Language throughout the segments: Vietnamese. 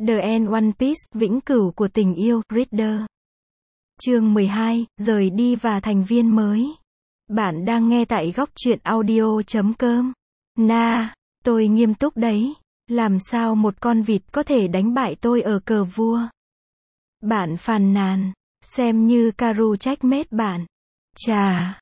The End One Piece, vĩnh cửu của tình yêu, Reader. Chương 12, rời đi và thành viên mới. Bạn đang nghe tại góc truyện audio.com. Tôi nghiêm túc đấy. Làm sao một con vịt có thể đánh bại tôi ở cờ vua? Bạn phàn nàn. Xem như Karu trách mết bạn. Chà,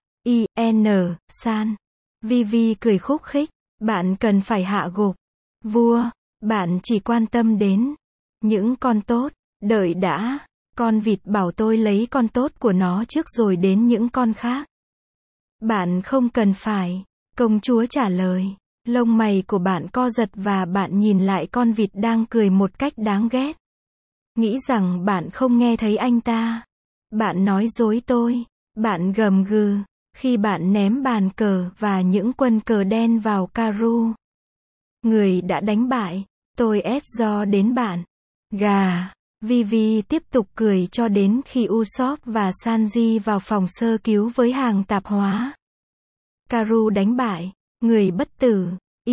san. Vivi cười khúc khích. Bạn cần phải hạ gục vua. Bạn chỉ quan tâm đến những con tốt. Đợi đã. Con vịt bảo tôi lấy con tốt của nó trước rồi đến những con khác. Bạn không cần phải. Công chúa trả lời. Lông mày của bạn co giật và bạn nhìn lại con vịt đang cười một cách đáng ghét. Nghĩ rằng bạn không nghe thấy anh ta. Bạn nói dối tôi. Bạn gầm gừ. Khi bạn ném bàn cờ và những quân cờ đen vào Karu. Người đã đánh bại. Tôi do đến bạn. Gà. Vivi tiếp tục cười cho đến khi Usopp và Sanji vào phòng sơ cứu với hàng tạp hóa. Karu đánh bại. Người bất tử.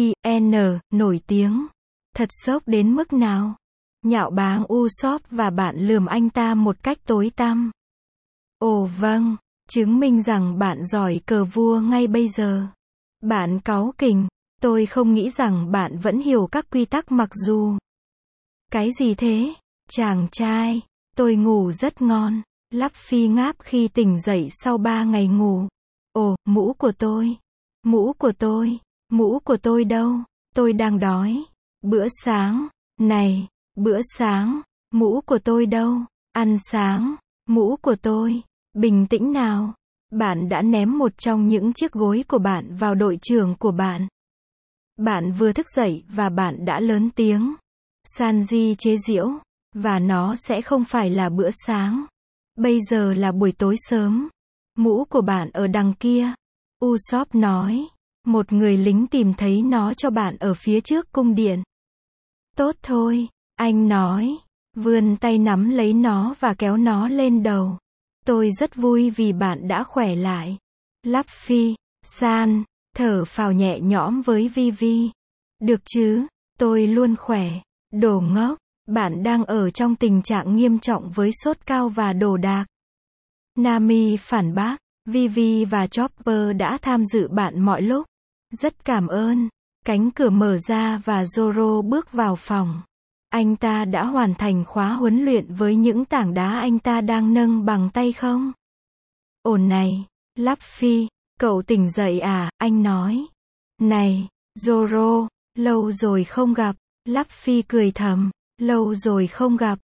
Nổi tiếng. Thật sốc đến mức nào? Nhạo báng Usopp và bạn lườm anh ta một cách tối tăm. Ồ vâng. Chứng minh rằng bạn giỏi cờ vua ngay bây giờ. Bạn cáu kỉnh. Tôi không nghĩ rằng bạn vẫn hiểu các quy tắc mặc dù. Cái gì thế? Chàng trai. Tôi ngủ rất ngon. Luffy ngáp khi tỉnh dậy sau 3 ngày ngủ. Ồ, mũ của tôi. Mũ của tôi. Mũ của tôi đâu? Tôi đang đói. Bữa sáng. Này, bữa sáng. Mũ của tôi đâu? Ăn sáng. Mũ của tôi. Bình tĩnh nào. Bạn đã ném một trong những chiếc gối của bạn vào đội trưởng của bạn. Bạn vừa thức dậy và bạn đã lớn tiếng. Sanji chế giễu. Và nó sẽ không phải là bữa sáng. Bây giờ là buổi tối sớm. Mũ của bạn ở đằng kia. Usopp nói. Một người lính tìm thấy nó cho bạn ở phía trước cung điện. Tốt thôi. Anh nói. Vươn tay nắm lấy nó và kéo nó lên đầu. Tôi rất vui vì bạn đã khỏe lại. Luffy. San. Thở phào nhẹ nhõm với Vivi. Được chứ. Tôi luôn khỏe. Đồ ngốc. Bạn đang ở trong tình trạng nghiêm trọng với sốt cao và đồ đạc. Nami phản bác. Vivi và Chopper đã tham dự bạn mọi lúc. Rất cảm ơn. Cánh cửa mở ra và Zoro bước vào phòng. Anh ta đã hoàn thành khóa huấn luyện với những tảng đá anh ta đang nâng bằng tay không? Ổn này, Luffy, cậu tỉnh dậy à, anh nói. Này, Zoro, lâu rồi không gặp. Luffy cười thầm. Lâu rồi không gặp.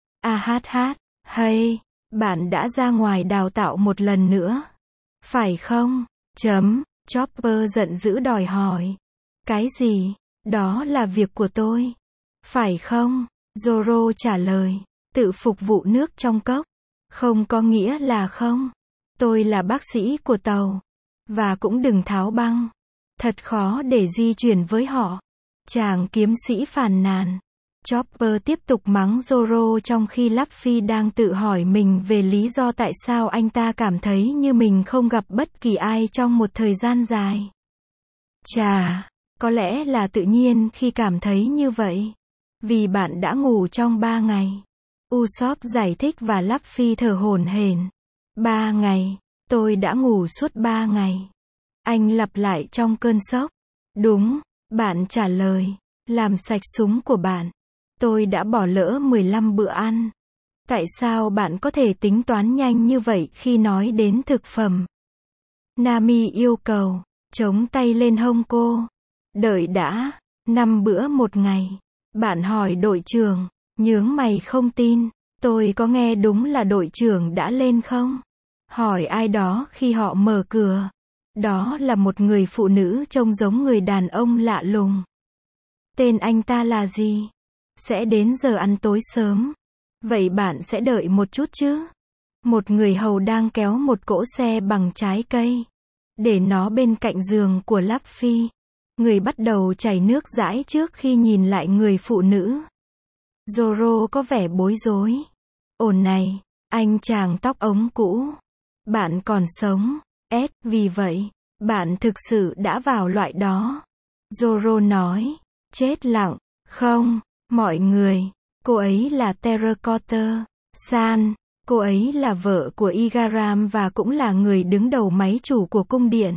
Hay, bạn đã ra ngoài đào tạo một lần nữa. Phải không? Chopper giận dữ đòi hỏi. Cái gì? Đó là việc của tôi. Phải không? Zoro trả lời. Tự phục vụ nước trong cốc. Không có nghĩa là không. Tôi là bác sĩ của tàu. Và cũng đừng tháo băng. Thật khó để di chuyển với họ. Chàng kiếm sĩ phàn nàn. Chopper tiếp tục mắng Zoro trong khi Luffy đang tự hỏi mình về lý do tại sao anh ta cảm thấy như mình không gặp bất kỳ ai trong một thời gian dài. Chà, có lẽ là tự nhiên khi cảm thấy như vậy. Vì bạn đã ngủ trong 3 ngày. Usopp giải thích và Luffy thở hổn hển. 3 ngày, tôi đã ngủ suốt 3 ngày. Anh lặp lại trong cơn sốc. Đúng, bạn trả lời. Làm sạch súng của bạn. Tôi đã bỏ lỡ 15 bữa ăn. Tại sao bạn có thể tính toán nhanh như vậy khi nói đến thực phẩm? Nami yêu cầu. Chống tay lên hông cô. Đợi đã. 5 bữa một ngày. Bạn hỏi đội trưởng. Nhướng mày không tin. Tôi có nghe đúng là đội trưởng đã lên không? Hỏi ai đó khi họ mở cửa. Đó là một người phụ nữ trông giống người đàn ông lạ lùng. Tên anh ta là gì? Sẽ đến giờ ăn tối sớm. Vậy bạn sẽ đợi một chút chứ? Một người hầu đang kéo một cỗ xe bằng trái cây. Để nó bên cạnh giường của Luffy. Người bắt đầu chảy nước dãi trước khi nhìn lại người phụ nữ. Zoro có vẻ bối rối. Ổn này, anh chàng tóc ống cũ. Bạn còn sống. Vì vậy, bạn thực sự đã vào loại đó. Zoro nói. Chết lặng. Không, mọi người. Cô ấy là Terracotta San. Cô ấy là vợ của Igaram và cũng là người đứng đầu máy chủ của cung điện.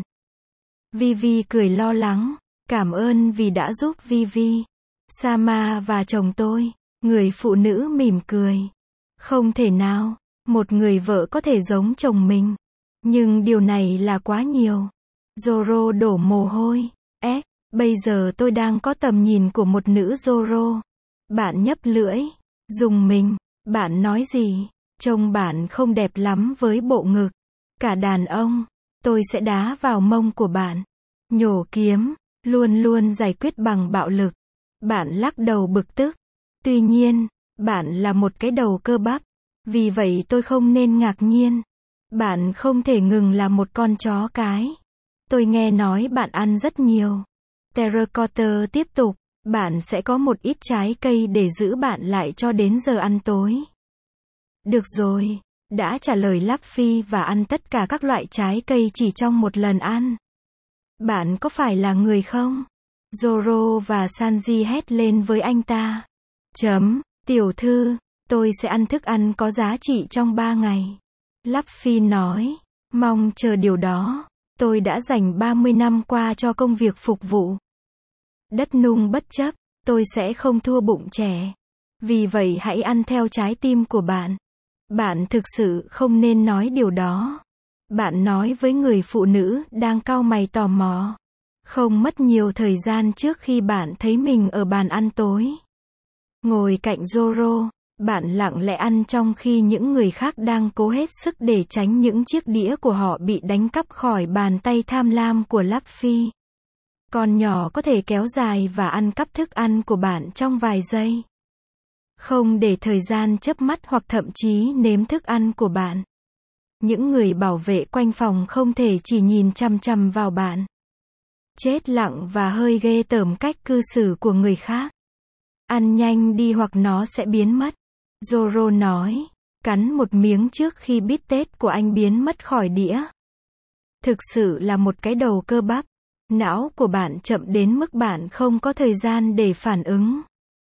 Vivi cười lo lắng. Cảm ơn vì đã giúp Vivi, Sama và chồng tôi. Người phụ nữ mỉm cười. Không thể nào, một người vợ có thể giống chồng mình. Nhưng điều này là quá nhiều. Zoro đổ mồ hôi. Bây giờ tôi đang có tầm nhìn của một nữ Zoro. Bạn nhấp lưỡi. Dùng mình. Bạn nói gì? Trông bạn không đẹp lắm với bộ ngực. Cả đàn ông. Tôi sẽ đá vào mông của bạn. Nhổ kiếm. Luôn luôn giải quyết bằng bạo lực. Bạn lắc đầu bực tức. Tuy nhiên, bạn là một cái đầu cơ bắp. Vì vậy tôi không nên ngạc nhiên. Bạn không thể ngừng là một con chó cái. Tôi nghe nói bạn ăn rất nhiều. Terracotta tiếp tục. Bạn sẽ có một ít trái cây để giữ bạn lại cho đến giờ ăn tối. Được rồi. Đã trả lời Luffy và ăn tất cả các loại trái cây chỉ trong một lần ăn. Bạn có phải là người không? Zoro và Sanji hét lên với anh ta. Tiểu thư, tôi sẽ ăn thức ăn có giá trị trong 3 ngày. Luffy nói. Mong chờ điều đó. Tôi đã dành 30 năm qua cho công việc phục vụ. Đất nung bất chấp, tôi sẽ không thua bụng trẻ. Vì vậy hãy ăn theo trái tim của bạn. Bạn thực sự không nên nói điều đó. Bạn nói với người phụ nữ đang cau mày tò mò. Không mất nhiều thời gian trước khi bạn thấy mình ở bàn ăn tối. Ngồi cạnh Zoro, bạn lặng lẽ ăn trong khi những người khác đang cố hết sức để tránh những chiếc đĩa của họ bị đánh cắp khỏi bàn tay tham lam của Luffy. Con nhỏ có thể kéo dài và ăn cắp thức ăn của bạn trong vài giây. Không để thời gian chớp mắt hoặc thậm chí nếm thức ăn của bạn. Những người bảo vệ quanh phòng không thể chỉ nhìn chằm chằm vào bạn. Chết lặng và hơi ghê tởm cách cư xử của người khác. Ăn nhanh đi hoặc nó sẽ biến mất. Zoro nói. Cắn một miếng trước khi bít tết của anh biến mất khỏi đĩa. Thực sự là một cái đầu cơ bắp. Não của bạn chậm đến mức bạn không có thời gian để phản ứng.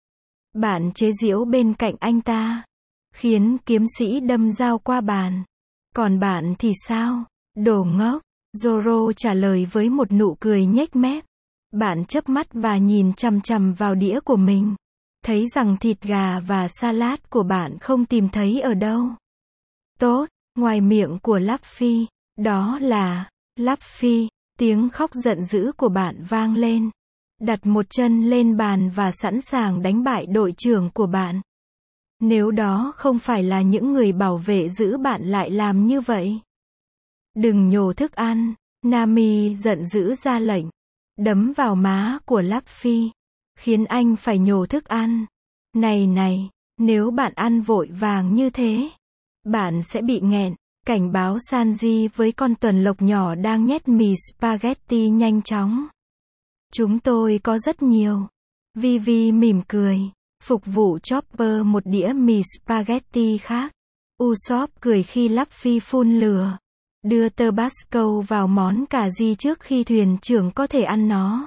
Bạn chế giễu bên cạnh anh ta. Khiến kiếm sĩ đâm dao qua bàn. Còn bạn thì sao? Đồ ngốc. Zoro trả lời với một nụ cười nhếch mép. Bạn chớp mắt và nhìn chằm chằm vào đĩa của mình. Thấy rằng thịt gà và salad của bạn không tìm thấy ở đâu. Tốt, ngoài miệng của Luffy. Đó là, Luffy, tiếng khóc giận dữ của bạn vang lên. Đặt một chân lên bàn và sẵn sàng đánh bại đội trưởng của bạn. Nếu đó không phải là những người bảo vệ giữ bạn lại làm như vậy. Đừng nhổ thức ăn. Nami giận dữ ra lệnh. Đấm vào má của Luffy. Khiến anh phải nhổ thức ăn. Này, nếu bạn ăn vội vàng như thế, bạn sẽ bị nghẹn. Cảnh báo Sanji với con tuần lộc nhỏ đang nhét mì spaghetti nhanh chóng. Chúng tôi có rất nhiều. Vivi mỉm cười. Phục vụ Chopper một đĩa mì spaghetti khác. Usopp cười khi Luffy phun lửa. Đưa Tabasco vào món cà ri trước khi thuyền trưởng có thể ăn nó.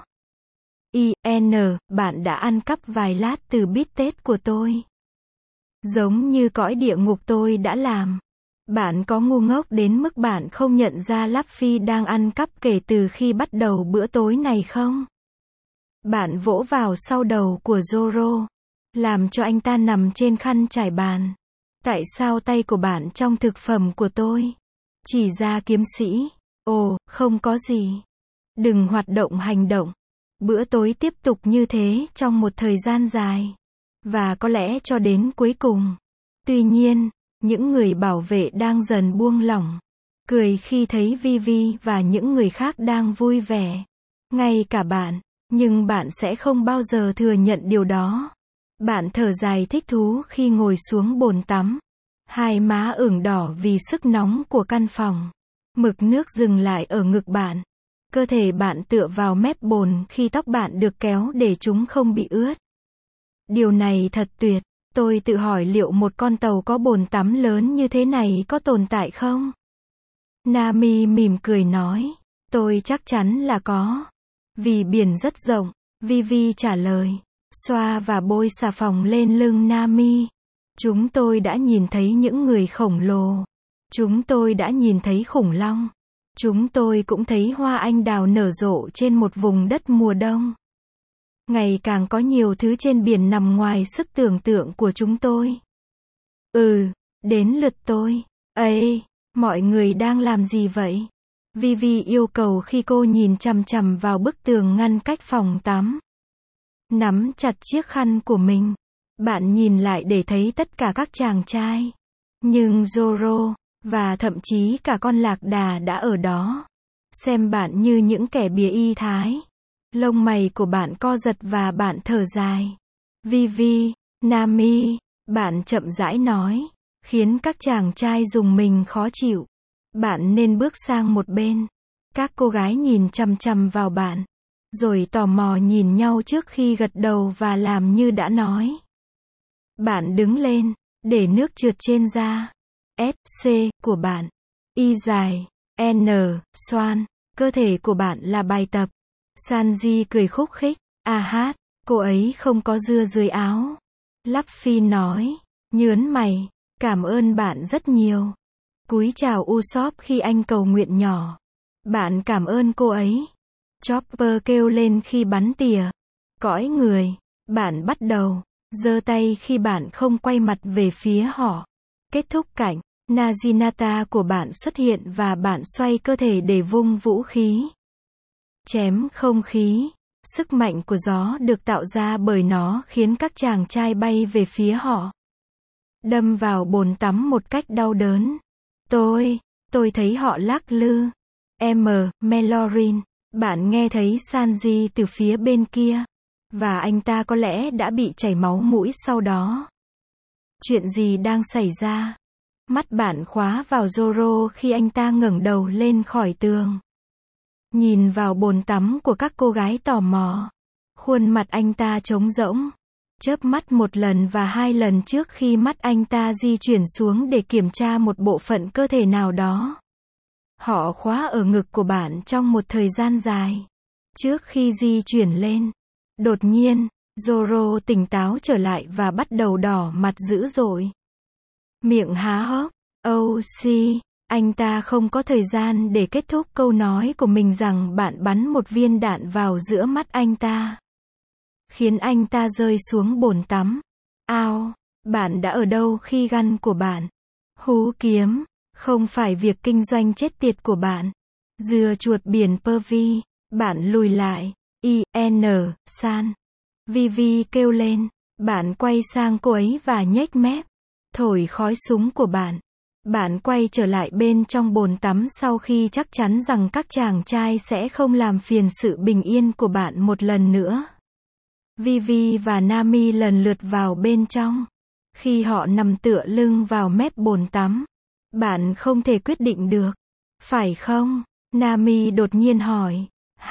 Bạn đã ăn cắp vài lát từ bít tết của tôi. Giống như cõi địa ngục tôi đã làm. Bạn có ngu ngốc đến mức bạn không nhận ra Luffy đang ăn cắp kể từ khi bắt đầu bữa tối này không? Bạn vỗ vào sau đầu của Zoro. Làm cho anh ta nằm trên khăn trải bàn. Tại sao tay của bạn trong thực phẩm của tôi? Chỉ ra kiếm sĩ. Ồ, không có gì. Đừng hoạt động hành động. Bữa tối tiếp tục như thế trong một thời gian dài. Và có lẽ cho đến cuối cùng. Tuy nhiên, những người bảo vệ đang dần buông lỏng. Cười khi thấy Vivi và những người khác đang vui vẻ. Ngay cả bạn. Nhưng bạn sẽ không bao giờ thừa nhận điều đó. Bạn thở dài thích thú khi ngồi xuống bồn tắm. Hai má ửng đỏ vì sức nóng của căn phòng. Mực nước dừng lại ở ngực bạn. Cơ thể bạn tựa vào mép bồn khi tóc bạn được kéo để chúng không bị ướt. Điều này thật tuyệt. Tôi tự hỏi liệu một con tàu có bồn tắm lớn như thế này có tồn tại không? Nami mỉm cười nói. Tôi chắc chắn là có. Vì biển rất rộng. Vivi trả lời. xoa và bôi xà phòng lên lưng Nami. Chúng tôi đã nhìn thấy những người khổng lồ. Chúng tôi đã nhìn thấy khủng long. Chúng tôi cũng thấy hoa anh đào nở rộ trên một vùng đất mùa đông. Ngày càng có nhiều thứ trên biển nằm ngoài sức tưởng tượng của chúng tôi. Đến lượt tôi. Ây, mọi người đang làm gì vậy? Vivi yêu cầu khi cô nhìn chằm chằm vào bức tường ngăn cách phòng tắm. Nắm chặt chiếc khăn của mình. Bạn nhìn lại để thấy tất cả các chàng trai. Nhưng Zoro, và thậm chí cả con lạc đà đã ở đó. Xem bạn như những kẻ bìa y thái. Lông mày của bạn co giật và bạn thở dài. Vivi, Nami, bạn chậm rãi nói, khiến các chàng trai rùng mình khó chịu. Bạn nên bước sang một bên. Các cô gái nhìn chằm chằm vào bạn, rồi tò mò nhìn nhau trước khi gật đầu và làm như đã nói. Bạn đứng lên, để nước trượt trên da. S, C, của bạn. Y dài, N, xoan. Cơ thể của bạn là bài tập. Sanji cười khúc khích. Hát, cô ấy không có dưa dưới áo. Luffy nói, nhớn mày, cảm ơn bạn rất nhiều. Cúi chào Usopp khi anh cầu nguyện nhỏ. Bạn cảm ơn cô ấy. Chopper kêu lên khi bắn tỉa. Cõi người, bạn bắt đầu giơ tay khi bạn không quay mặt về phía họ. Kết thúc cảnh, Naginata của bạn xuất hiện và bạn xoay cơ thể để vung vũ khí. Chém không khí. Sức mạnh của gió được tạo ra bởi nó khiến các chàng trai bay về phía họ. Đâm vào bồn tắm một cách đau đớn. Tôi thấy họ lắc lư. Melorin, bạn nghe thấy Sanji từ phía bên kia. Và anh ta có lẽ đã bị chảy máu mũi sau đó. Chuyện gì đang xảy ra? Mắt bạn khóa vào Zoro khi anh ta ngẩng đầu lên khỏi tường. Nhìn vào bồn tắm của các cô gái tò mò. Khuôn mặt anh ta trống rỗng. Chớp mắt một lần và hai lần trước khi mắt anh ta di chuyển xuống để kiểm tra một bộ phận cơ thể nào đó. Họ khóa ở ngực của bạn trong một thời gian dài. Trước khi di chuyển lên. Đột nhiên, Zoro tỉnh táo trở lại và bắt đầu đỏ mặt dữ dội. Miệng há hốc. Anh ta không có thời gian để kết thúc câu nói của mình rằng bạn bắn một viên đạn vào giữa mắt anh ta. Khiến anh ta rơi xuống bồn tắm. Bạn đã ở đâu khi găn của bạn? Hú kiếm, không phải việc kinh doanh chết tiệt của bạn. Dưa chuột biển Pervy, bạn lùi lại. San. Vivi kêu lên. Bạn quay sang cô ấy và nhếch mép. Thổi khói súng của bạn. Bạn quay trở lại bên trong bồn tắm sau khi chắc chắn rằng các chàng trai sẽ không làm phiền sự bình yên của bạn một lần nữa. Vivi và Nami lần lượt vào bên trong. Khi họ nằm tựa lưng vào mép bồn tắm, bạn không thể quyết định được. Phải không? Nami đột nhiên hỏi.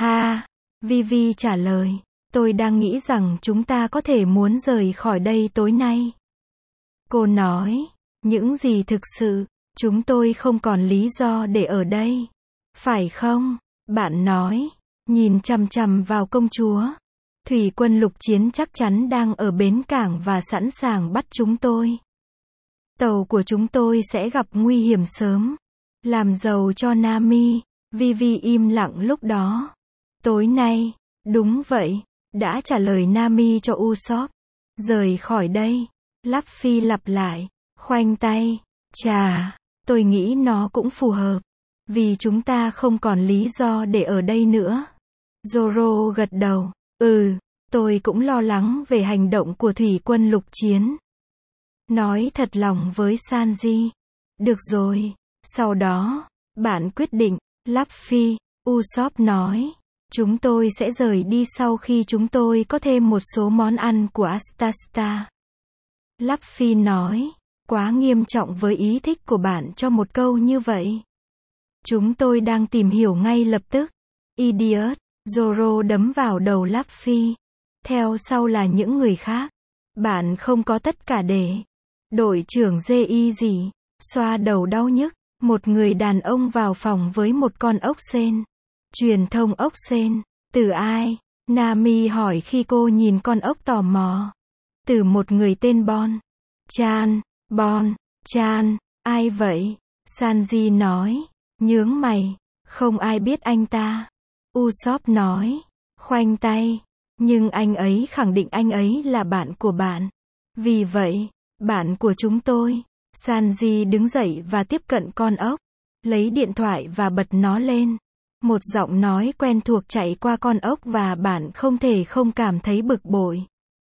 Vivi trả lời. Tôi đang nghĩ rằng chúng ta có thể muốn rời khỏi đây tối nay. Cô nói. Những gì thực sự, chúng tôi không còn lý do để ở đây. Phải không? Bạn nói. Nhìn chằm chằm vào công chúa. Thủy quân lục chiến chắc chắn đang ở bến cảng và sẵn sàng bắt chúng tôi. Tàu của chúng tôi sẽ gặp nguy hiểm sớm. Làm giàu cho Nami. Vivi im lặng lúc đó. Tối nay, đúng vậy, đã trả lời Nami cho Usopp. Rời khỏi đây. Luffy lặp lại, khoanh tay. Tôi nghĩ nó cũng phù hợp. Vì chúng ta không còn lý do để ở đây nữa. Zoro gật đầu. Tôi cũng lo lắng về hành động của thủy quân lục chiến. Nói thật lòng với Sanji. Được rồi. Sau đó, bạn quyết định. Luffy, Usopp nói. Chúng tôi sẽ rời đi sau khi chúng tôi có thêm một số món ăn của Astasta. Luffy nói. Quá nghiêm trọng với ý thích của bạn cho một câu như vậy. Chúng tôi đang tìm hiểu ngay lập tức. Idiot. Zoro đấm vào đầu Luffy. Theo sau là những người khác. Bạn không có tất cả để. Đội trưởng Ji gì? Xoa đầu đau nhức. Một người đàn ông vào phòng với một con ốc sên. Truyền thông ốc sên. Từ ai? Nami hỏi khi cô nhìn con ốc tò mò. Từ một người tên Bon Chan. Bon Chan, ai vậy? Sanji nói, nhướng mày, không ai biết anh ta. Usopp nói, khoanh tay, nhưng anh ấy khẳng định anh ấy là bạn của bạn. Vì vậy, bạn của chúng tôi. Sanji đứng dậy và tiếp cận con ốc, lấy điện thoại và bật nó lên. Một giọng nói quen thuộc chạy qua con ốc và bạn không thể không cảm thấy bực bội.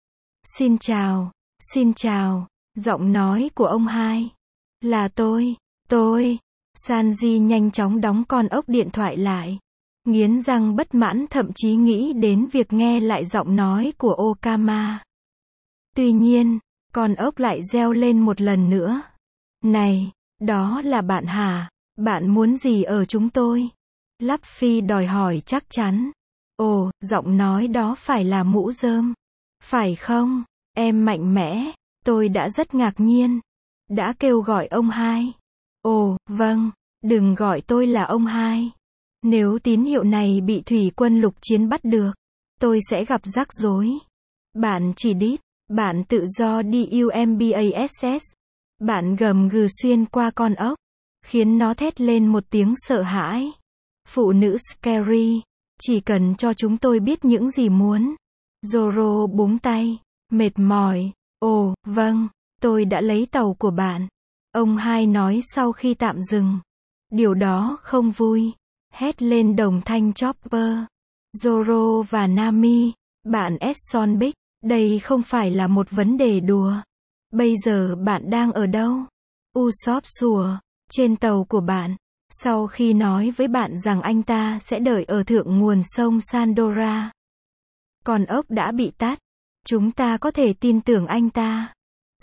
Xin chào, giọng nói của ông hai. Là tôi. Sanji nhanh chóng đóng con ốc điện thoại lại. Nghiến răng bất mãn thậm chí nghĩ đến việc nghe lại giọng nói của Okama. Tuy nhiên, con ốc lại reo lên một lần nữa. Này, đó là bạn hả? Bạn muốn gì ở chúng tôi? Luffy đòi hỏi chắc chắn. Ồ, giọng nói đó phải là mũ rơm. Phải không? Em mạnh mẽ. Tôi đã rất ngạc nhiên. Đã kêu gọi ông hai. Ồ, vâng. Đừng gọi tôi là ông hai. Nếu tín hiệu này bị thủy quân lục chiến bắt được, tôi sẽ gặp rắc rối. Bạn chỉ đít. Bạn tự do đi UMBASS. Bạn gầm gừ xuyên qua con ốc, khiến nó thét lên một tiếng sợ hãi. Phụ nữ Scary, chỉ cần cho chúng tôi biết những gì muốn. Zoro búng tay, mệt mỏi. Ồ, vâng, tôi đã lấy tàu của bạn. Ông hai nói sau khi tạm dừng. Điều đó không vui. Hét lên đồng thanh Chopper. Zoro và Nami, bạn Edson Big, đây không phải là một vấn đề đùa. Bây giờ bạn đang ở đâu? Usopp sủa, trên tàu của bạn. Sau khi nói với bạn rằng anh ta sẽ đợi ở thượng nguồn sông Sandora. Con ốc đã bị tắt. Chúng ta có thể tin tưởng anh ta.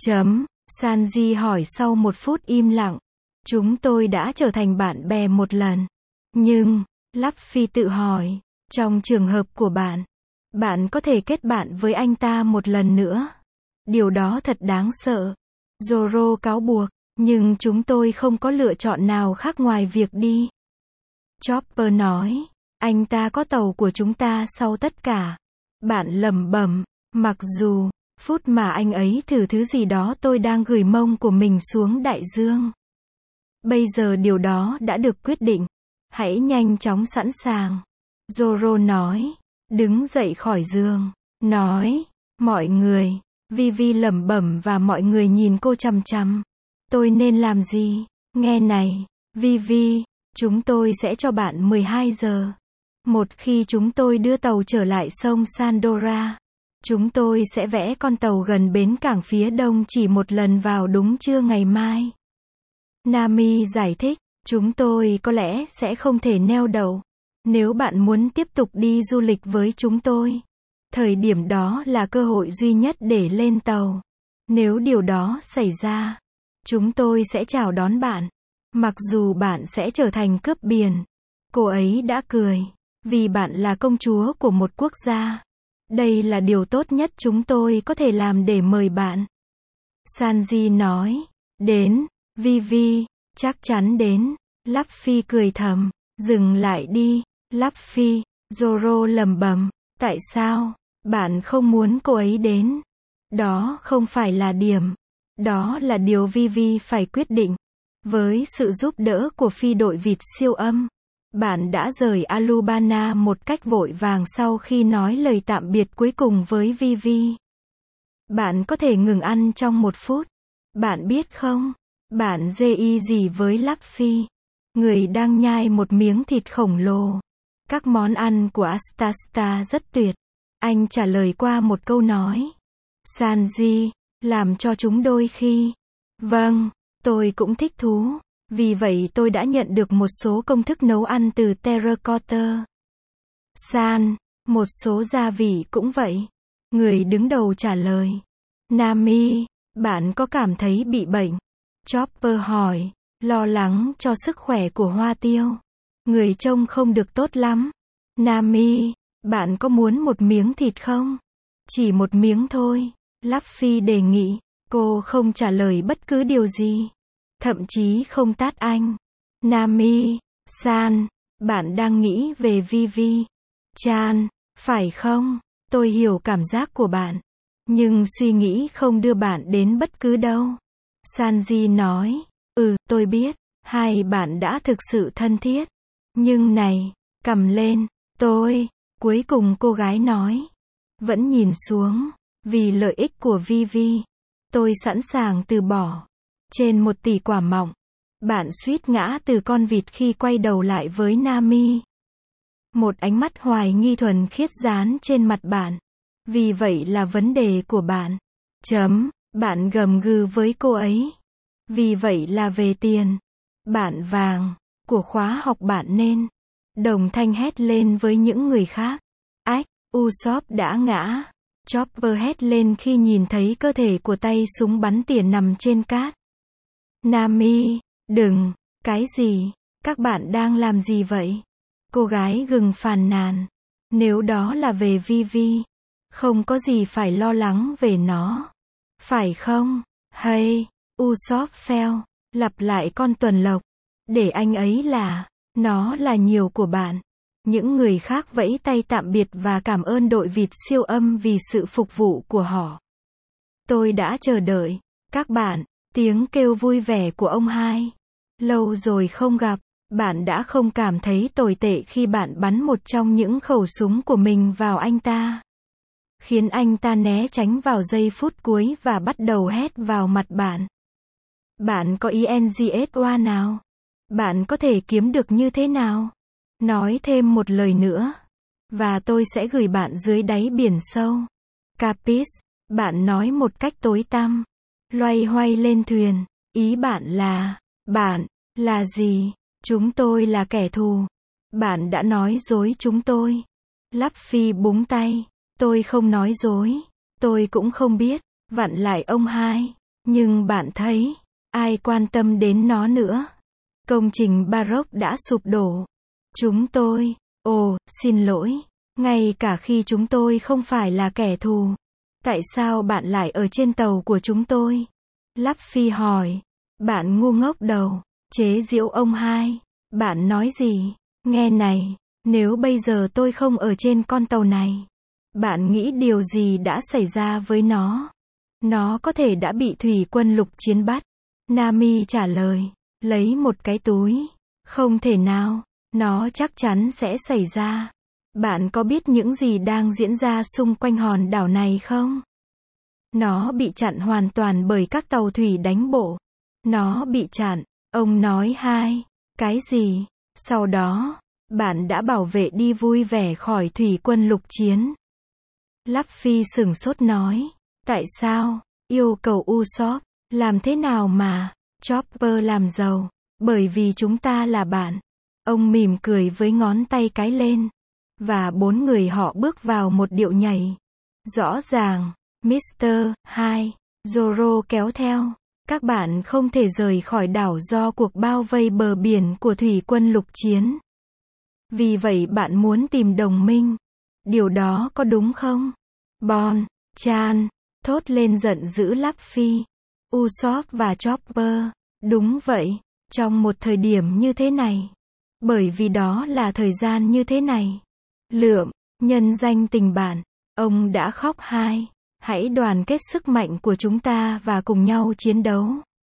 Sanji hỏi sau một phút im lặng. Chúng tôi đã trở thành bạn bè một lần. Nhưng, Luffy tự hỏi, trong trường hợp của bạn, bạn có thể kết bạn với anh ta một lần nữa. Điều đó thật đáng sợ. Zoro cáo buộc, nhưng chúng tôi không có lựa chọn nào khác ngoài việc đi. Chopper nói, anh ta có tàu của chúng ta sau tất cả. Bạn lẩm bẩm, mặc dù, phút mà anh ấy thử thứ gì đó tôi đang gửi mông của mình xuống đại dương. Bây giờ điều đó đã được quyết định. Hãy nhanh chóng sẵn sàng. Zoro nói, đứng dậy khỏi giường, nói, mọi người. Vivi lẩm bẩm và mọi người nhìn cô chằm chằm. Tôi nên làm gì? Nghe này, Vivi, chúng tôi sẽ cho bạn 12 giờ. Một khi chúng tôi đưa tàu trở lại sông Sandora, chúng tôi sẽ vẽ con tàu gần bến cảng phía đông chỉ một lần vào đúng trưa ngày mai. Nami giải thích, chúng tôi có lẽ sẽ không thể neo đậu. Nếu bạn muốn tiếp tục đi du lịch với chúng tôi, thời điểm đó là cơ hội duy nhất để lên tàu. Nếu điều đó xảy ra, chúng tôi sẽ chào đón bạn. Mặc dù bạn sẽ trở thành cướp biển. Cô ấy đã cười. Vì bạn là công chúa của một quốc gia. Đây là điều tốt nhất chúng tôi có thể làm để mời bạn. Sanji nói. Đến, Vivi, chắc chắn đến. Luffy cười thầm. Dừng lại đi, Luffy. Zoro lẩm bẩm. Tại sao? Bạn không muốn cô ấy đến. Đó không phải là điểm. Đó là điều Vivi phải quyết định. Với sự giúp đỡ của phi đội vịt siêu âm, bạn đã rời Alubana một cách vội vàng sau khi nói lời tạm biệt cuối cùng với Vivi. Bạn có thể ngừng ăn trong 1 phút. Bạn biết không? Bạn dê gì với Luffy? Người đang nhai một miếng thịt khổng lồ. Các món ăn của Astasta rất tuyệt. Anh trả lời qua một câu nói. Sanji, làm cho chúng đôi khi. Vâng, tôi cũng thích thú. Vì vậy tôi đã nhận được một số công thức nấu ăn từ Terracotta San, một số gia vị cũng vậy. Người đứng đầu trả lời. Nami, bạn có cảm thấy bị bệnh? Chopper hỏi, lo lắng cho sức khỏe của Hoa Tiêu. Người trông không được tốt lắm. Nami, bạn có muốn một miếng thịt không? Chỉ một miếng thôi. Luffy đề nghị. Cô không trả lời bất cứ điều gì. Thậm chí không tát anh. Nami, San, bạn đang nghĩ về Vivi. Chan, Phải không? Tôi hiểu cảm giác của bạn. Nhưng suy nghĩ không đưa bạn đến bất cứ đâu. Sanji nói. Tôi biết. Hai bạn đã thực sự thân thiết. Nhưng này, cầm lên, cuối cùng cô gái nói. Vẫn nhìn xuống. Vì lợi ích của Vivi. Tôi sẵn sàng từ bỏ. Trên 1 tỷ quả mọng. Bạn suýt ngã từ con vịt khi quay đầu lại với Nami. Một ánh mắt hoài nghi thuần khiết dán trên mặt bạn. Vì vậy là vấn đề của bạn. Bạn gầm gừ với cô ấy. Vì vậy là về tiền. Bạn vàng. Của khóa học bạn nên. Đồng thanh hét lên với những người khác. Ách, Usopp đã ngã. Chopper hét lên khi nhìn thấy cơ thể của tay súng bắn tỉa nằm trên cát. Nami, đừng, cái gì? Các bạn đang làm gì vậy? Cô gái gừng phàn nàn. Nếu đó là về Vivi, không có gì phải lo lắng về nó. Phải không? Hay, Usopp Phèo, lặp lại con tuần lộc. Để anh ấy là, nó là nhiều của bạn. Những người khác vẫy tay tạm biệt và cảm ơn đội vịt siêu âm vì sự phục vụ của họ. Tôi đã chờ đợi. Các bạn, tiếng kêu vui vẻ của ông hai. Lâu rồi không gặp. Bạn đã không cảm thấy tồi tệ khi bạn bắn một trong những khẩu súng của mình vào anh ta. Khiến anh ta né tránh vào giây phút cuối và bắt đầu hét vào mặt bạn. Bạn có INGSOA nào? Bạn có thể kiếm được như thế nào? Nói thêm một lời nữa. Và tôi sẽ gửi bạn dưới đáy biển sâu. Capis, bạn nói một cách tối tăm. Loay hoay lên thuyền. Ý bạn là gì? Chúng tôi là kẻ thù. Bạn đã nói dối chúng tôi. Luffy búng tay. Tôi không nói dối. Tôi cũng không biết. Vặn lại ông hai. Nhưng bạn thấy, ai quan tâm đến nó nữa? Công trình Baroque đã sụp đổ. Chúng tôi, xin lỗi. Ngay cả khi chúng tôi không phải là kẻ thù. Tại sao bạn lại ở trên tàu của chúng tôi? Luffy hỏi. Bạn ngu ngốc đầu. Chế giễu ông hai. Bạn nói gì? Nghe này, nếu bây giờ tôi không ở trên con tàu này, bạn nghĩ điều gì đã xảy ra với nó? Nó có thể đã bị thủy quân lục chiến bắt. Nami trả lời, lấy một cái túi. Không thể nào, nó chắc chắn sẽ xảy ra. Bạn có biết những gì đang diễn ra xung quanh hòn đảo này không? Nó bị chặn hoàn toàn bởi các tàu thủy đánh bộ. Nó bị chặn. Ông nói hai. Cái gì? Sau đó, bạn đã bảo vệ đi vui vẻ khỏi thủy quân lục chiến. Luffy sửng sốt nói. Tại sao? Yêu cầu Usopp. Làm thế nào mà? Chopper làm giàu. Bởi vì chúng ta là bạn. Ông mỉm cười với ngón tay cái lên. Và 4 người họ bước vào một điệu nhảy. Rõ ràng, Mr. 2, Zoro kéo theo. Các bạn không thể rời khỏi đảo do cuộc bao vây bờ biển của thủy quân lục chiến. Vì vậy bạn muốn tìm đồng minh. Điều đó có đúng không? Bon, Chan, thốt lên giận dữ Luffy, Usopp và Chopper. Đúng vậy, trong một thời điểm như thế này. Bởi vì đó là thời gian như thế này. Lượm, nhân danh tình bạn, ông đã khóc hai. Hãy đoàn kết sức mạnh của chúng ta và cùng nhau chiến đấu.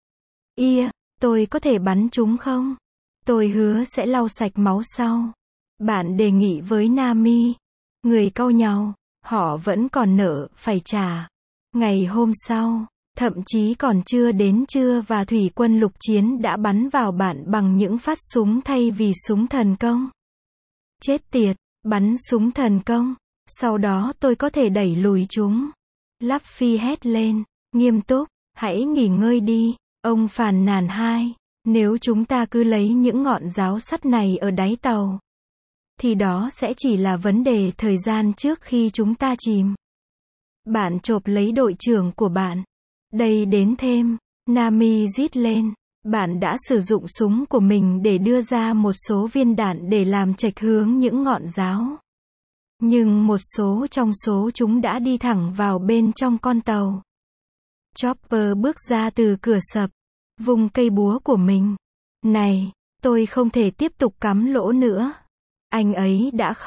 Tôi có thể bắn chúng không? Tôi hứa sẽ lau sạch máu sau. Bạn đề nghị với Nami. Người cau nhàu, họ vẫn còn nợ phải trả. Ngày hôm sau, thậm chí còn chưa đến trưa và thủy quân lục chiến đã bắn vào bạn bằng những phát súng thay vì súng thần công. Chết tiệt, bắn súng thần công. Sau đó tôi có thể đẩy lùi chúng. Luffy hét lên, nghiêm túc, hãy nghỉ ngơi đi, ông phàn nàn hai. Nếu chúng ta cứ lấy những ngọn giáo sắt này ở đáy tàu, thì đó sẽ chỉ là vấn đề thời gian trước khi chúng ta chìm. Bạn chộp lấy đội trưởng của bạn. Đây đến thêm, Nami rít lên. Bạn đã sử dụng súng của mình để đưa ra một số viên đạn để làm chệch hướng những ngọn giáo. Nhưng một số trong số chúng đã đi thẳng vào bên trong con tàu. Chopper bước ra từ cửa sập, vung cây búa của mình. Này, tôi không thể tiếp tục cắm lỗ nữa. Anh ấy đã khóc.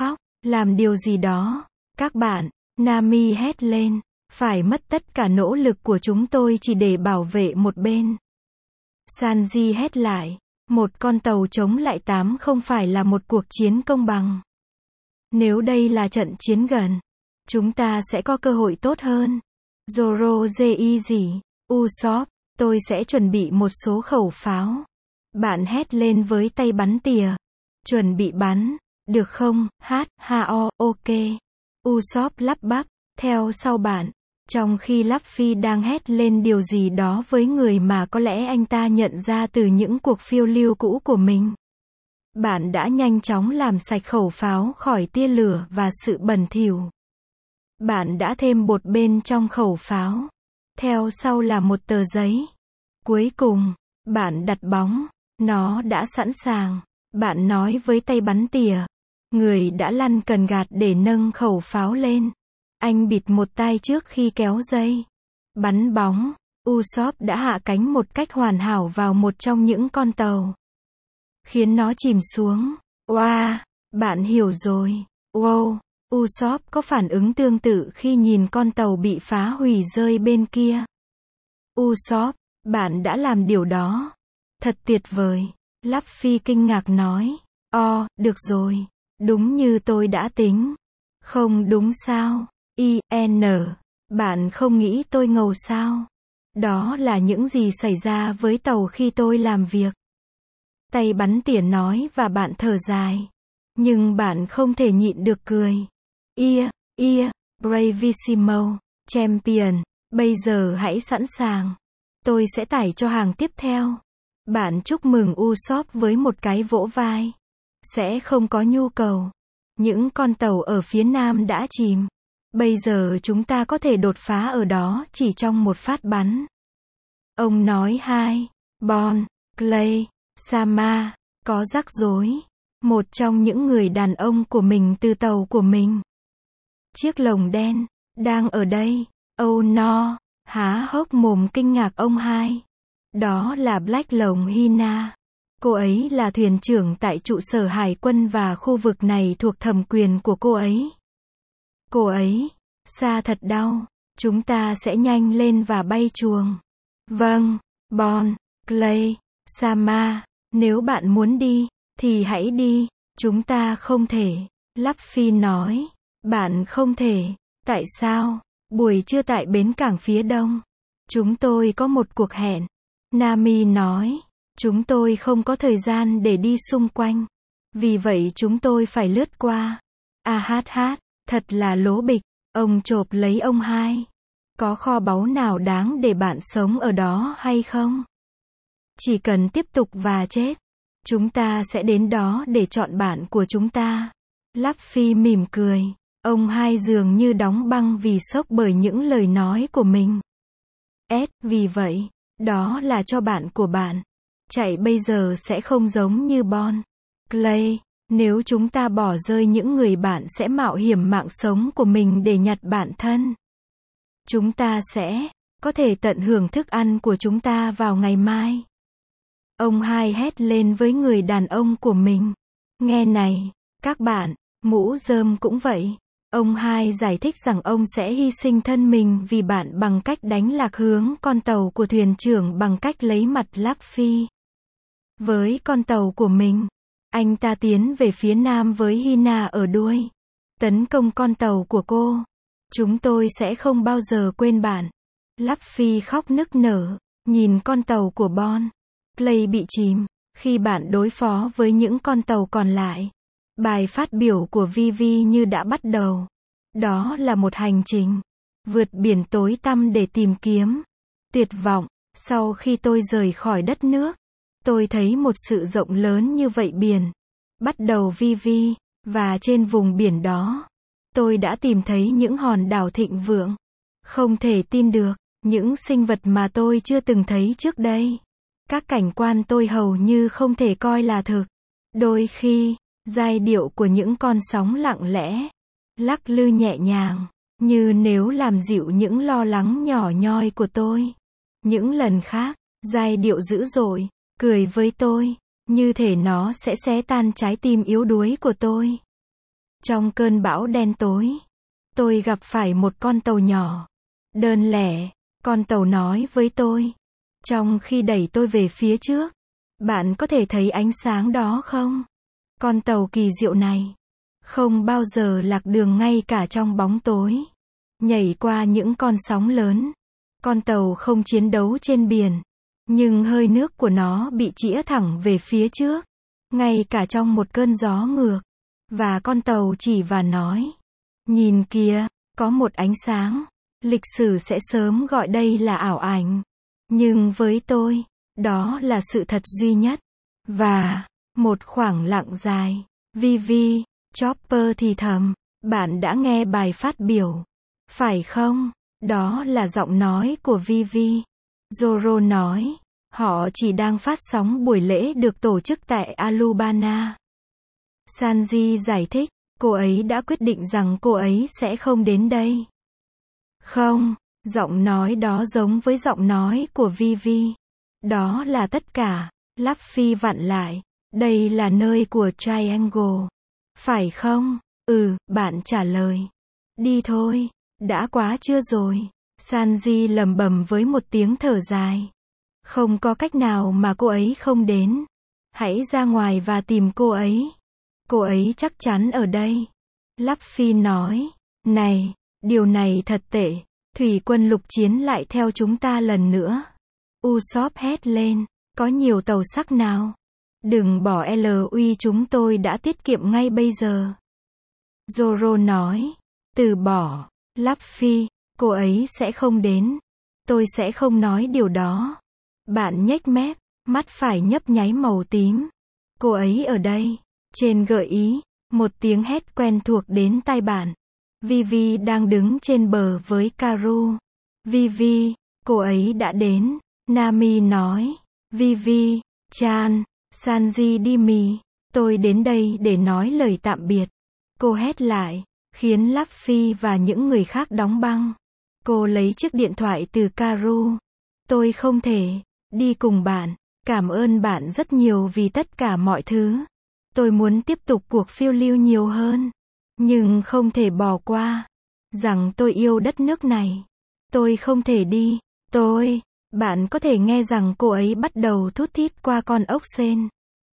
Làm điều gì đó. Các bạn, Nami hét lên. Phải mất tất cả nỗ lực của chúng tôi chỉ để bảo vệ một bên. Sanji hét lại. Một con tàu chống lại 8 không phải là một cuộc chiến công bằng. Nếu đây là trận chiến gần, chúng ta sẽ có cơ hội tốt hơn. Zoro gì? Usopp, tôi sẽ chuẩn bị một số khẩu pháo. Bạn hét lên với tay bắn tỉa. Chuẩn bị bắn, được không? Ok. Usopp lắp bắp, theo sau bạn. Trong khi Luffy đang hét lên điều gì đó với người mà có lẽ anh ta nhận ra từ những cuộc phiêu lưu cũ của mình. Bạn đã nhanh chóng làm sạch khẩu pháo khỏi tia lửa và sự bẩn thỉu. Bạn đã thêm bột bên trong khẩu pháo. Theo sau là một tờ giấy. Cuối cùng, bạn đặt bóng. Nó đã sẵn sàng. Bạn nói với tay bắn tỉa. Người đã lăn cần gạt để nâng khẩu pháo lên. Anh bịt một tai trước khi kéo dây. Bắn bóng. Usopp đã hạ cánh một cách hoàn hảo vào một trong những con tàu. Khiến nó chìm xuống. Wow, bạn hiểu rồi. Wow, Usopp có phản ứng tương tự khi nhìn con tàu bị phá hủy rơi bên kia. Usopp, bạn đã làm điều đó. Thật tuyệt vời. Luffy kinh ngạc nói. Được rồi. Đúng như tôi đã tính. Không đúng sao? Bạn không nghĩ tôi ngầu sao? Đó là những gì xảy ra với tàu khi tôi làm việc. Tay bắn tỉa nói và bạn thở dài. Nhưng bạn không thể nhịn được cười. Bravissimo, Champion, bây giờ hãy sẵn sàng. Tôi sẽ tải cho hàng tiếp theo. Bạn chúc mừng Usopp với một cái vỗ vai. Sẽ không có nhu cầu. Những con tàu ở phía nam đã chìm. Bây giờ chúng ta có thể đột phá ở đó chỉ trong một phát bắn. Ông nói Bon, Clay, Sama, có rắc rối. Một trong những người đàn ông của mình từ tàu của mình. Chiếc lồng đen, đang ở đây. Oh no, há hốc mồm kinh ngạc ông Đó là Black Lồng Hina. Cô ấy là thuyền trưởng tại trụ sở hải quân và khu vực này thuộc thẩm quyền của cô ấy. Cô ấy, xa thật đau. Chúng ta sẽ nhanh lên và bay chuồng. Vâng, Bon, Clay, Sama, nếu bạn muốn đi, thì hãy đi. Chúng ta không thể. Luffy nói. Bạn không thể. Tại sao? Buổi trưa tại bến cảng phía đông. Chúng tôi có một cuộc hẹn. Nami nói. Chúng tôi không có thời gian để đi xung quanh. Vì vậy chúng tôi phải lướt qua. Thật là lố bịch. Ông chộp lấy ông Có kho báu nào đáng để bạn sống ở đó hay không? Chỉ cần tiếp tục và chết. Chúng ta sẽ đến đó để chọn bạn của chúng ta. Luffy mỉm cười. Ông dường như đóng băng vì sốc bởi những lời nói của mình. Vì vậy, đó là cho bạn của bạn. Chạy bây giờ sẽ không giống như Bon. Clay, nếu chúng ta bỏ rơi những người bạn sẽ mạo hiểm mạng sống của mình để nhặt bạn thân. Chúng ta sẽ có thể tận hưởng thức ăn của chúng ta vào ngày mai. Ông hét lên với người đàn ông của mình. Nghe này, các bạn, mũ rơm cũng vậy. Ông giải thích rằng ông sẽ hy sinh thân mình vì bạn bằng cách đánh lạc hướng con tàu của thuyền trưởng bằng cách lấy mặt Luffy. Với con tàu của mình, anh ta tiến về phía nam với Hina ở đuôi. Tấn công con tàu của cô. Chúng tôi sẽ không bao giờ quên bạn. Luffy khóc nức nở, nhìn con tàu của Bon. Clay bị chìm, khi bạn đối phó với những con tàu còn lại. Bài phát biểu của Vivi như đã bắt đầu. Đó là một hành trình. Vượt biển tối tăm để tìm kiếm. Tuyệt vọng, sau khi tôi rời khỏi đất nước. Tôi thấy một sự rộng lớn như vậy biển. Bắt đầu Vivi, và trên vùng biển đó. Tôi đã tìm thấy những hòn đảo thịnh vượng. Không thể tin được, những sinh vật mà tôi chưa từng thấy trước đây. Các cảnh quan tôi hầu như không thể coi là thực. Đôi khi, giai điệu của những con sóng lặng lẽ, lắc lư nhẹ nhàng, như nếu làm dịu những lo lắng nhỏ nhoi của tôi. Những lần khác, giai điệu dữ dội, cười với tôi, như thể nó sẽ xé tan trái tim yếu đuối của tôi. Trong cơn bão đen tối, tôi gặp phải một con tàu nhỏ, đơn lẻ. Con tàu nói với tôi, trong khi đẩy tôi về phía trước. Bạn có thể thấy ánh sáng đó không? Con tàu kỳ diệu này không bao giờ lạc đường ngay cả trong bóng tối. Nhảy qua những con sóng lớn. Con tàu không chiến đấu trên biển, nhưng hơi nước của nó bị chĩa thẳng về phía trước, ngay cả trong một cơn gió ngược. Và con tàu chỉ và nói, nhìn kìa, có một ánh sáng. Lịch sử sẽ sớm gọi đây là ảo ảnh. Nhưng với tôi, đó là sự thật duy nhất. Và, một khoảng lặng dài, Vivi, Chopper thì thầm, bạn đã nghe bài phát biểu, phải không? Đó là giọng nói của Vivi. Zoro nói, họ chỉ đang phát sóng buổi lễ được tổ chức tại Alubana. Sanji giải thích, cô ấy đã quyết định rằng cô ấy sẽ không đến đây. Không, giọng nói đó giống với giọng nói của Vivi. Đó là tất cả. Luffy vặn lại. Đây là nơi của Triangle. Phải không? Bạn trả lời. Đi thôi. Đã quá trưa rồi. Sanji lẩm bẩm với một tiếng thở dài. Không có cách nào mà cô ấy không đến. Hãy ra ngoài và tìm cô ấy. Cô ấy chắc chắn ở đây. Luffy nói. Này, điều này thật tệ. Thủy quân lục chiến lại theo chúng ta lần nữa. Usopp hét lên. Có nhiều tàu sắc nào? Đừng bỏ LUI, chúng tôi đã tiết kiệm ngay bây giờ. Zoro nói. Từ bỏ. Luffy, cô ấy sẽ không đến. Tôi sẽ không nói điều đó. Bạn nhếch mép, mắt phải nhấp nháy màu tím. Cô ấy ở đây. Trên gợi ý, một tiếng hét quen thuộc đến tai bạn. Vivi đang đứng trên bờ với Karu. Vivi, cô ấy đã đến. Nami nói. Vivi, Chan, Sanji đi mì. Tôi đến đây để nói lời tạm biệt. Cô hét lại, khiến Luffy và những người khác đóng băng. Cô lấy chiếc điện thoại từ Karu. Tôi không thể đi cùng bạn. Cảm ơn bạn rất nhiều vì tất cả mọi thứ. Tôi muốn tiếp tục cuộc phiêu lưu nhiều hơn. Nhưng không thể bỏ qua rằng tôi yêu đất nước này. Tôi không thể đi. Bạn có thể nghe rằng cô ấy bắt đầu thút thít qua con ốc sên.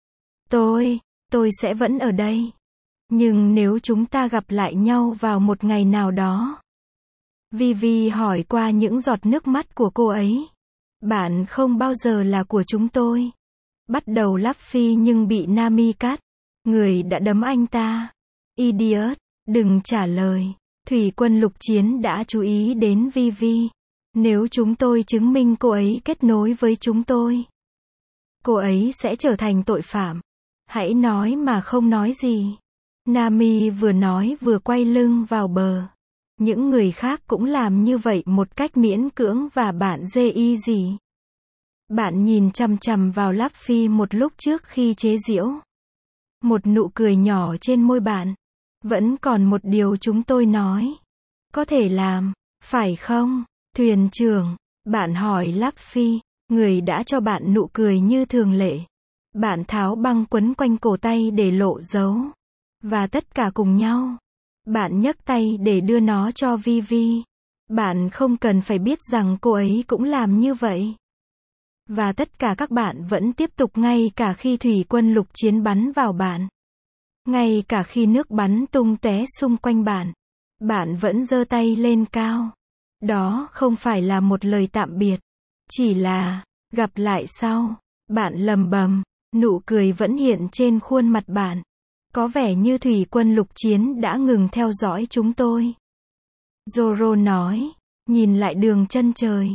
Tôi sẽ vẫn ở đây. Nhưng nếu chúng ta gặp lại nhau vào một ngày nào đó. Vivi hỏi qua những giọt nước mắt của cô ấy. Bạn không bao giờ là của chúng tôi. Bắt đầu Luffy nhưng bị Nami cắt. Người đã đấm anh ta. Idiot, đừng trả lời. Thủy quân lục chiến đã chú ý đến Vivi. Nếu chúng tôi chứng minh cô ấy kết nối với chúng tôi, cô ấy sẽ trở thành tội phạm. Hãy nói mà không nói gì. Nami vừa nói vừa quay lưng vào bờ. Những người khác cũng làm như vậy một cách miễn cưỡng và bạn dê y gì. Bạn nhìn chằm chằm vào Luffy một lúc trước khi chế giễu. Một nụ cười nhỏ trên môi bạn. Vẫn còn một điều chúng tôi nói. Có thể làm, phải không? Thuyền trưởng, bạn hỏi Luffy, người đã cho bạn nụ cười như thường lệ. Bạn tháo băng quấn quanh cổ tay để lộ dấu. Và tất cả cùng nhau. Bạn nhấc tay để đưa nó cho Vivi. Bạn không cần phải biết rằng cô ấy cũng làm như vậy. Và tất cả các bạn vẫn tiếp tục ngay cả khi thủy quân lục chiến bắn vào bạn. Ngay cả khi nước bắn tung tóe xung quanh bạn. Bạn vẫn giơ tay lên cao. Đó không phải là một lời tạm biệt. Chỉ là, gặp lại sau. Bạn lầm bầm. Nụ cười vẫn hiện trên khuôn mặt bạn. Có vẻ như thủy quân lục chiến đã ngừng theo dõi chúng tôi. Zoro nói. Nhìn lại đường chân trời.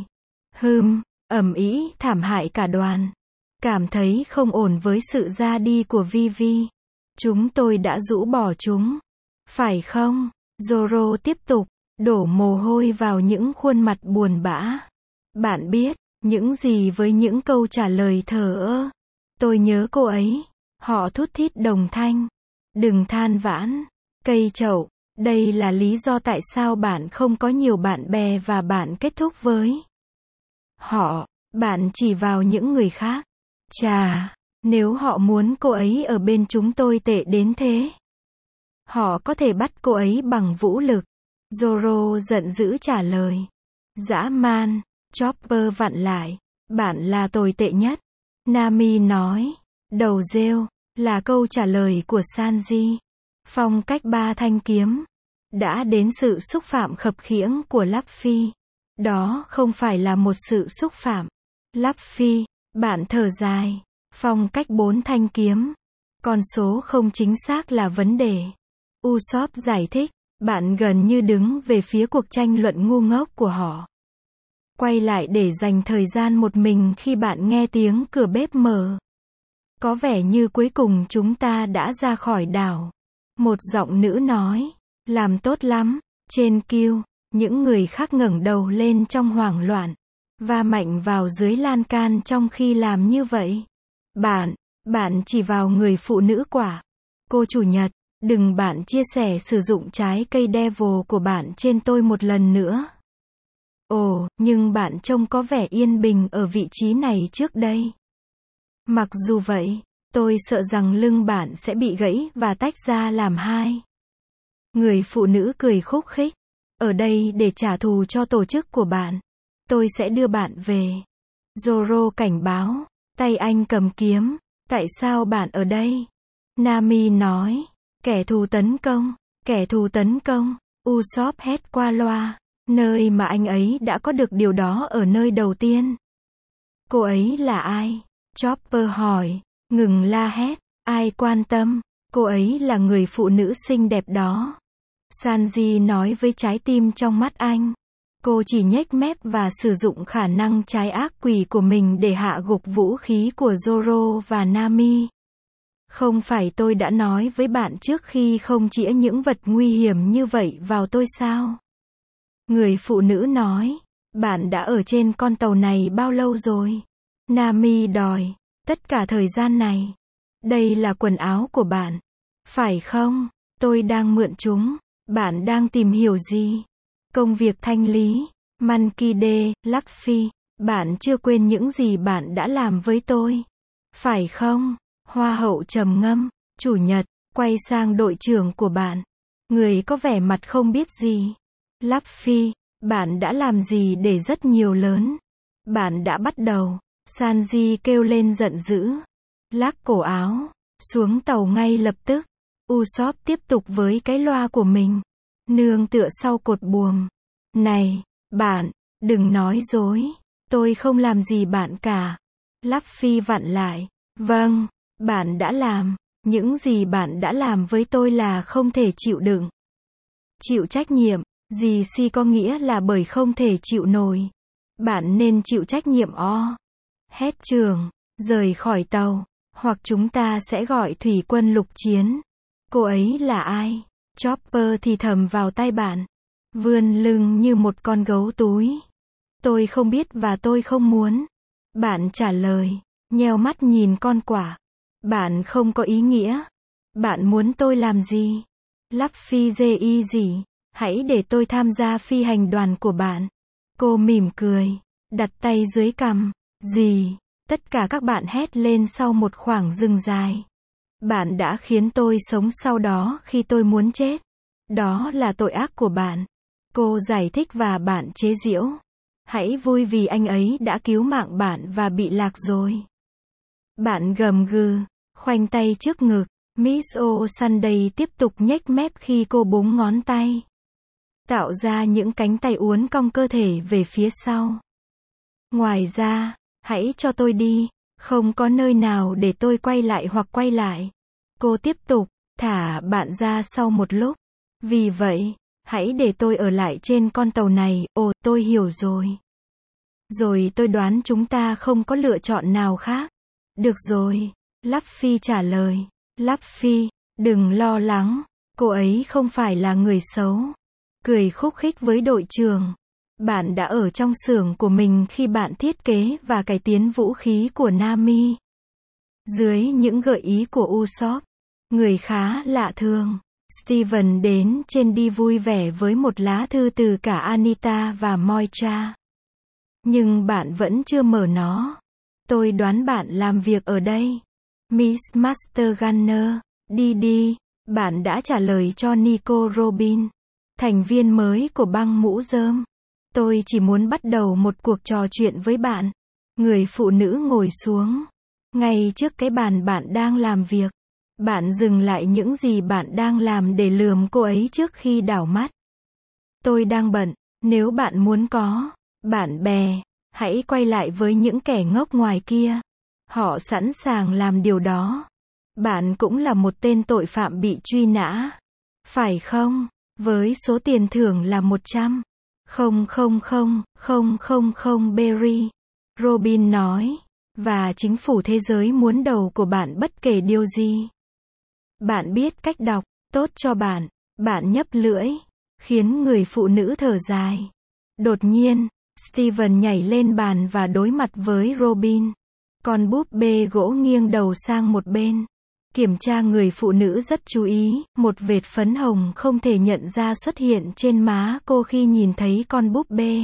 Ầm ĩ thảm hại cả đoàn. Cảm thấy không ổn với sự ra đi của Vivi. Chúng tôi đã rũ bỏ chúng. Phải không? Zoro tiếp tục. Đổ mồ hôi vào những khuôn mặt buồn bã. Bạn biết, những gì với những câu trả lời thờ ơ. Tôi nhớ cô ấy. Họ thút thít đồng thanh. Đừng than vãn. Cây chậu. Đây là lý do tại sao bạn không có nhiều bạn bè và bạn kết thúc với họ. Bạn chỉ vào những người khác. Chà, nếu họ muốn cô ấy ở bên chúng tôi tệ đến thế. Họ có thể bắt cô ấy bằng vũ lực. Zoro giận dữ trả lời. Dã man. Chopper vặn lại. Bạn là tồi tệ nhất. Nami nói. Đầu rêu. Là câu trả lời của Sanji. Phong cách ba thanh kiếm. Đã đến sự xúc phạm khập khiễng của Luffy. Đó không phải là một sự xúc phạm. Luffy, bạn thở dài. Phong cách 4 thanh kiếm. Con số không chính xác là vấn đề. Usopp giải thích. Bạn gần như đứng về phía cuộc tranh luận ngu ngốc của họ. Quay lại để dành thời gian một mình khi bạn nghe tiếng cửa bếp mở. Có vẻ như cuối cùng chúng ta đã ra khỏi đảo. Một giọng nữ nói. Làm tốt lắm. Trên Q, những người khác ngẩng đầu lên trong hoảng loạn. Va mạnh vào dưới lan can trong khi làm như vậy. Bạn chỉ vào người phụ nữ quả. Cô chủ nhật, đừng bạn chia sẻ sử dụng trái cây devil của bạn trên tôi một lần nữa. Ồ, nhưng bạn trông có vẻ yên bình ở vị trí này trước đây. Mặc dù vậy, tôi sợ rằng lưng bạn sẽ bị gãy và tách ra làm hai. Người phụ nữ cười khúc khích. Ở đây để trả thù cho tổ chức của bạn. Tôi sẽ đưa bạn về. Zoro cảnh báo. Tay anh cầm kiếm. Tại sao bạn ở đây? Nami nói. Kẻ thù tấn công. Kẻ thù tấn công. Usopp hét qua loa. Nơi mà anh ấy đã có được điều đó ở nơi đầu tiên. Cô ấy là ai? Chopper hỏi. Ngừng la hét. Ai quan tâm? Cô ấy là người phụ nữ xinh đẹp đó. Sanji nói với trái tim trong mắt anh. Cô chỉ nhếch mép và sử dụng khả năng trái ác quỷ của mình để hạ gục vũ khí của Zoro và Nami. Không phải tôi đã nói với bạn trước khi không chĩa những vật nguy hiểm như vậy vào tôi sao? Người phụ nữ nói. Bạn đã ở trên con tàu này bao lâu rồi? Nami đòi. Tất cả thời gian này. Đây là quần áo của bạn. Phải không? Tôi đang mượn chúng. Bạn đang tìm hiểu gì? Công việc thanh lý. Monkey D, Luffy. Bạn chưa quên những gì bạn đã làm với tôi. Phải không? Hoa hậu trầm ngâm. Chủ nhật, quay sang đội trưởng của bạn. Người có vẻ mặt không biết gì. Luffy, bạn đã làm gì để rất nhiều lớn? Bạn đã bắt đầu. Sanji kêu lên giận dữ. Lắc cổ áo. Xuống tàu ngay lập tức. Usopp tiếp tục với cái loa của mình. Nương tựa sau cột buồm. Này, bạn, đừng nói dối. Tôi không làm gì bạn cả. Luffy vặn lại. Vâng, bạn đã làm. Những gì bạn đã làm với tôi là không thể chịu đựng. Chịu trách nhiệm. Gì si có nghĩa là bởi không thể chịu nổi. Bạn nên chịu trách nhiệm o. Hét trưởng. Rời khỏi tàu. Hoặc chúng ta sẽ gọi thủy quân lục chiến. Cô ấy là ai? Chopper thì thầm vào tai bạn. Vươn lưng như một con gấu túi. Tôi không biết và tôi không muốn. Bạn trả lời. Nheo mắt nhìn con quả. Bạn không có ý nghĩa. Bạn muốn tôi làm gì? Luffy dê gì? Hãy để tôi tham gia phi hành đoàn của bạn. Cô mỉm cười. Đặt tay dưới cằm. Gì? Tất cả các bạn hét lên sau một khoảng dừng dài. Bạn đã khiến tôi sống sau đó khi tôi muốn chết. Đó là tội ác của bạn. Cô giải thích và bạn chế giễu. Hãy vui vì anh ấy đã cứu mạng bạn và bị lạc rồi. Bạn gầm gừ, khoanh tay trước ngực. Miss O'Sunday tiếp tục nhếch mép khi cô búng ngón tay. Tạo ra những cánh tay uốn cong cơ thể về phía sau. Ngoài ra, hãy cho tôi đi. Không có nơi nào để tôi quay lại hoặc quay lại. Cô tiếp tục, thả bạn ra sau một lúc. Vì vậy, hãy để tôi ở lại trên con tàu này. Ồ, tôi hiểu rồi. Rồi tôi đoán chúng ta không có lựa chọn nào khác. Được rồi. Luffy trả lời. Luffy, đừng lo lắng. Cô ấy không phải là người xấu. Cười khúc khích với đội trưởng. Bạn đã ở trong xưởng của mình khi bạn thiết kế và cải tiến vũ khí của Nami. Dưới những gợi ý của Usopp, người khá lạ thường, Steven đến trên đi vui vẻ với một lá thư từ cả Anita và Moira. Nhưng bạn vẫn chưa mở nó. Tôi đoán bạn làm việc ở đây. Miss Master Gunner, đi đi, Bạn đã trả lời cho Nico Robin, thành viên mới của băng mũ rơm. Tôi chỉ muốn bắt đầu một cuộc trò chuyện với bạn. Người phụ nữ ngồi xuống. Ngay trước cái bàn bạn đang làm việc. Bạn dừng lại những gì bạn đang làm để lườm cô ấy trước khi đảo mắt. Tôi đang bận, nếu bạn muốn có bạn bè, hãy quay lại với những kẻ ngốc ngoài kia. Họ sẵn sàng làm điều đó. Bạn cũng là một tên tội phạm bị truy nã. Phải không? Với số tiền thưởng là 100,000,000 berry. Robin nói. Và chính phủ thế giới muốn đầu của bạn bất kể điều gì. Bạn biết cách đọc, tốt cho bạn. Bạn nhấp lưỡi, khiến người phụ nữ thở dài. Đột nhiên, Steven nhảy lên bàn và đối mặt với Robin. Con búp bê gỗ nghiêng đầu sang một bên. Kiểm tra người phụ nữ rất chú ý, một vệt phấn hồng không thể nhận ra xuất hiện trên má cô khi nhìn thấy con búp bê.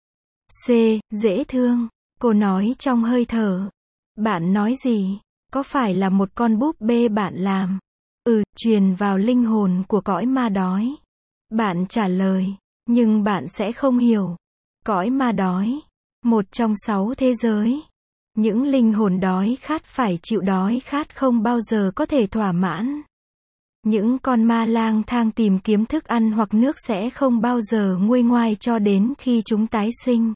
Dễ thương, cô nói trong hơi thở. Bạn nói gì? Có phải là một con búp bê bạn làm? Truyền vào linh hồn của cõi ma đói. Bạn trả lời, nhưng bạn sẽ không hiểu. Cõi ma đói, một trong 6 thế giới. Những linh hồn đói khát phải chịu đói khát không bao giờ có thể thỏa mãn. Những con ma lang thang tìm kiếm thức ăn hoặc nước sẽ không bao giờ nguôi ngoai cho đến khi chúng tái sinh.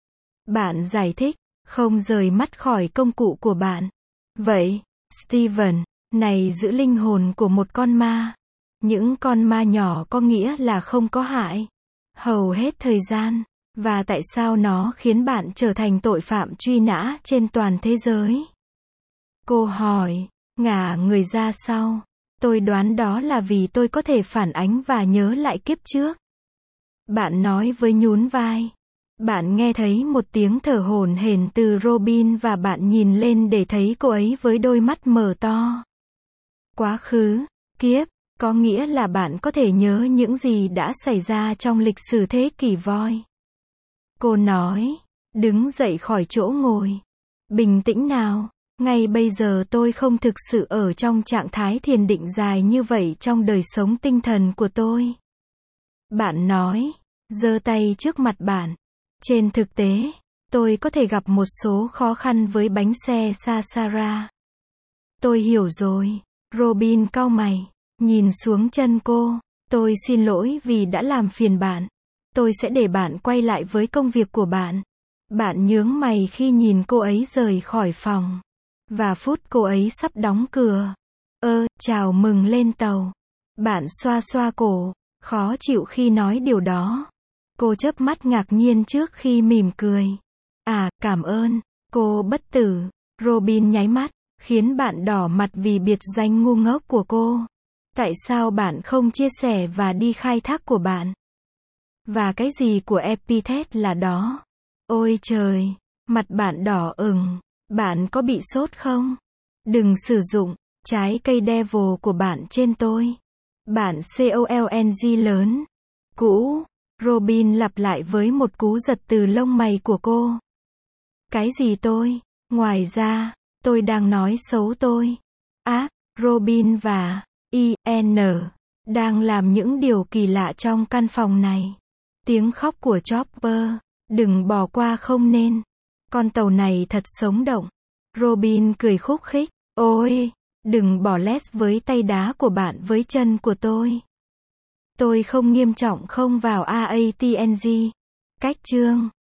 Bạn giải thích, không rời mắt khỏi công cụ của bạn. Vậy, Steven, này giữ linh hồn của một con ma. Những con ma nhỏ có nghĩa là không có hại. Hầu hết thời gian. Và tại sao nó khiến bạn trở thành tội phạm truy nã trên toàn thế giới? Cô hỏi, ngả người ra sau. Tôi đoán đó là vì tôi có thể phản ánh và nhớ lại kiếp trước. Bạn nói với nhún vai. Bạn nghe thấy một tiếng thở hổn hển từ Robin và bạn nhìn lên để thấy cô ấy với đôi mắt mở to. Quá khứ, kiếp, có nghĩa là bạn có thể nhớ những gì đã xảy ra trong lịch sử thế kỷ voi. Cô nói, đứng dậy khỏi chỗ ngồi. Bình tĩnh nào, ngay bây giờ tôi không thực sự ở trong trạng thái thiền định dài như vậy trong đời sống tinh thần của tôi. Bạn nói, giơ tay trước mặt bạn. Trên thực tế, tôi có thể gặp một số khó khăn với bánh xe Sahara. Tôi hiểu rồi. Robin cau mày, nhìn xuống chân cô. Tôi xin lỗi vì đã làm phiền bạn. Tôi sẽ để bạn quay lại với công việc của bạn. Bạn nhướng mày khi nhìn cô ấy rời khỏi phòng. Và phút cô ấy sắp đóng cửa. Chào mừng lên tàu. Bạn xoa xoa cổ, khó chịu khi nói điều đó. Cô chớp mắt ngạc nhiên trước khi mỉm cười. Cảm ơn, cô bất tử. Robin nháy mắt, khiến bạn đỏ mặt vì biệt danh ngu ngốc của cô. Tại sao bạn không chia sẻ và đi khai thác của bạn? Và cái gì của epithet là đó? Ôi trời, mặt bạn đỏ ửng. Bạn có bị sốt không? Đừng sử dụng trái cây devil của bạn trên tôi. Bạn COLNG lớn. Cũ. Robin lặp lại với một cú giật từ lông mày của cô. Cái gì tôi? Ngoài ra, tôi đang nói xấu tôi. Robin và IN đang làm những điều kỳ lạ trong căn phòng này. Tiếng khóc của Chopper. Đừng bỏ qua không nên. Con tàu này thật sống động. Robin cười khúc khích. Ôi, đừng bỏ less với tay đá của bạn với chân của tôi. Tôi không nghiêm trọng không vào AATNG. Cách chương.